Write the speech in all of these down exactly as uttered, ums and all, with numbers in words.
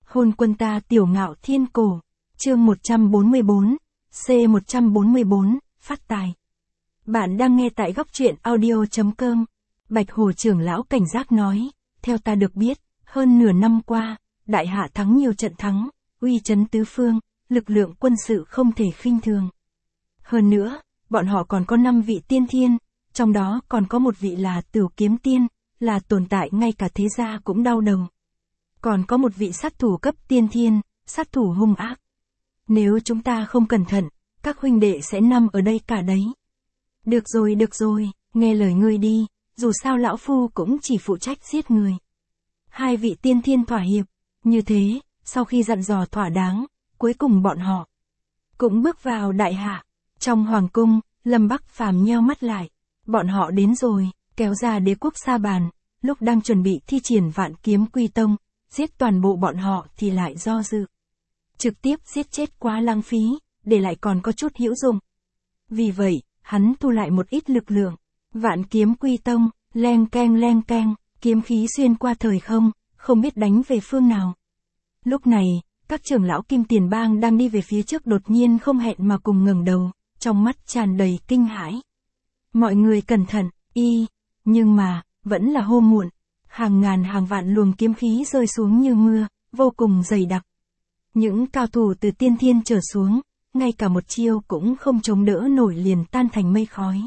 Hôn quân ta tiểu ngạo thiên cổ. Chương một trăm bốn mươi bốn, C một trăm bốn mươi bốn, phát tài. Bạn đang nghe tại góc truyện audio chấm com. Bạch Hồ trưởng lão cảnh giác nói, theo ta được biết, hơn nửa năm qua, đại hạ thắng nhiều trận thắng, uy chấn tứ phương, lực lượng quân sự không thể khinh thường. Hơn nữa, bọn họ còn có năm vị tiên thiên, trong đó còn có một vị là Tửu Kiếm Tiên, là tồn tại ngay cả thế gia cũng đau đầu. Còn có một vị sát thủ cấp tiên thiên, sát thủ hung ác. Nếu chúng ta không cẩn thận, các huynh đệ sẽ nằm ở đây cả đấy. Được rồi được rồi, nghe lời ngươi đi, dù sao lão phu cũng chỉ phụ trách giết người. Hai vị tiên thiên thỏa hiệp, như thế, sau khi dặn dò thỏa đáng, cuối cùng bọn họ cũng bước vào đại hạ. Trong hoàng cung, Lâm Bắc Phàm nheo mắt lại, bọn họ đến rồi, kéo ra đế quốc Sa Bàn, lúc đang chuẩn bị thi triển Vạn Kiếm Quy Tông, giết toàn bộ bọn họ thì lại do dự. Trực tiếp giết chết quá lãng phí, để lại còn có chút hữu dụng. Vì vậy, hắn thu lại một ít lực lượng. Vạn Kiếm Quy Tông, leng keng leng keng, kiếm khí xuyên qua thời không, không biết đánh về phương nào. Lúc này, các trưởng lão Kim Tiền Bang đang đi về phía trước đột nhiên không hẹn mà cùng ngẩng đầu, trong mắt tràn đầy kinh hãi. Mọi người cẩn thận, y, nhưng mà, vẫn là hôm muộn. Hàng ngàn hàng vạn luồng kiếm khí rơi xuống như mưa, vô cùng dày đặc. Những cao thủ từ tiên thiên trở xuống, ngay cả một chiêu cũng không chống đỡ nổi liền tan thành mây khói.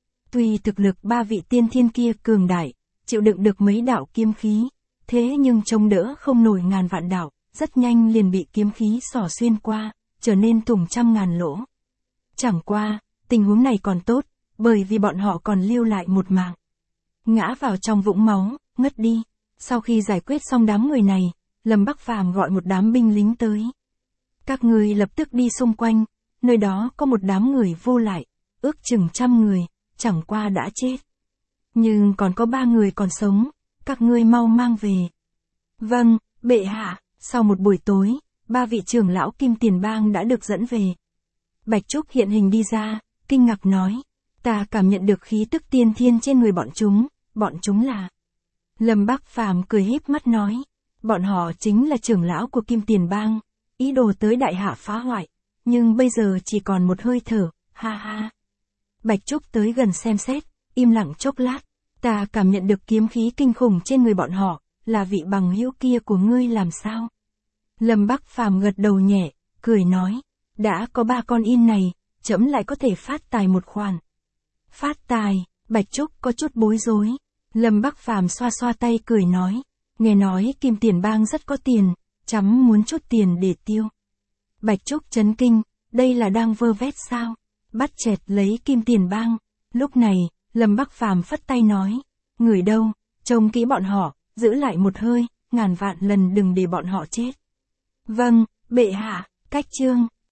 Tuy thực lực ba vị tiên thiên kia cường đại, chịu đựng được mấy đạo kiếm khí, thế nhưng chống đỡ không nổi ngàn vạn đạo, rất nhanh liền bị kiếm khí xỏ xuyên qua, trở nên thủng trăm ngàn lỗ. Chẳng qua, tình huống này còn tốt, bởi vì bọn họ còn lưu lại một mạng. Ngã vào trong vũng máu, ngất đi. Sau khi giải quyết xong đám người này, Lâm Bắc Phàm gọi một đám binh lính tới. Các người lập tức đi xung quanh, nơi đó có một đám người vô lại, ước chừng trăm người, chẳng qua đã chết. Nhưng còn có ba người còn sống, các ngươi mau mang về. Vâng, bệ hạ. Sau một buổi tối, ba vị trưởng lão Kim Tiền Bang đã được dẫn về. Bạch Trúc hiện hình đi ra, kinh ngạc nói, ta cảm nhận được khí tức tiên thiên trên người bọn chúng, bọn chúng là... Lâm Bắc Phàm cười híp mắt nói, bọn họ chính là trưởng lão của Kim Tiền Bang, ý đồ tới đại hạ phá hoại, nhưng bây giờ chỉ còn một hơi thở, ha ha. Bạch Trúc tới gần xem xét, im lặng chốc lát, ta cảm nhận được kiếm khí kinh khủng trên người bọn họ, là vị bằng hữu kia của ngươi làm sao? Lâm Bắc Phàm gật đầu nhẹ, cười nói, đã có ba con in này, trẫm lại có thể phát tài một khoản. Phát tài, Bạch Trúc có chút bối rối. Lâm Bắc Phàm xoa xoa tay cười nói, nghe nói Kim Tiền Bang rất có tiền, chấm muốn chút tiền để tiêu. Bạch Trúc chấn kinh, đây là đang vơ vét sao? Bắt chẹt lấy Kim Tiền Bang. Lúc này, Lâm Bắc Phàm phất tay nói, người đâu, trông kỹ bọn họ, giữ lại một hơi, ngàn vạn lần đừng để bọn họ chết. Vâng, bệ hạ. Cách chương